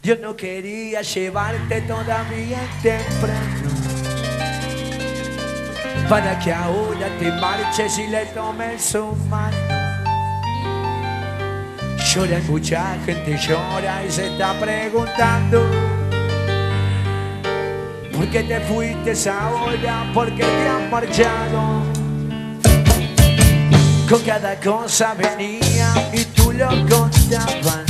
Yo no quería llevarte todavía temprano, para que ahora te marches y le tomes su mano. Llora, mucha gente llora y se está preguntando ¿por qué te fuiste ahora? ¿Por qué te has marchado? Con cada cosa venía y tú lo contabas,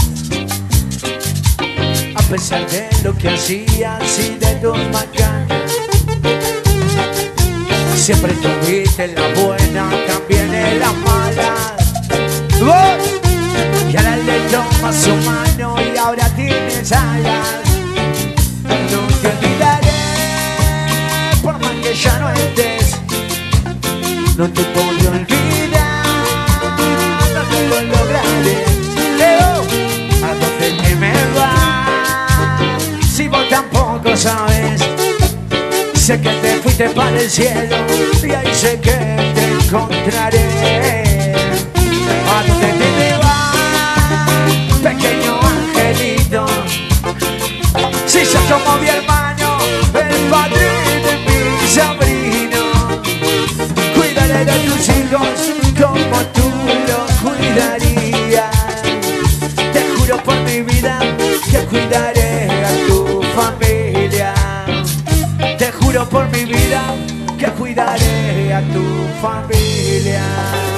a pesar de lo que hacías y de tus macanas. Siempre tuviste la buena, también en las malas. ¡Voy! Y ahora le tomas su mano y ahora tienes alas. No te olvidaré, por más que ya no estés. No te podré olvidar, no te lo lograré. Leo, ¿a dónde te me vas? Si vos tampoco sabes. Sé que te fuiste para el cielo y ahí sé que te encontraré. ¿A dónde te vas, pequeño angelito? Si sos como mi hermano, el padrino y mi sobrino, cuidaré de tus hijos como tú lo cuidarías. Te juro por mi vida que cuidaré a tu familia. Te juro por mi vida que cuidaré a tu familia.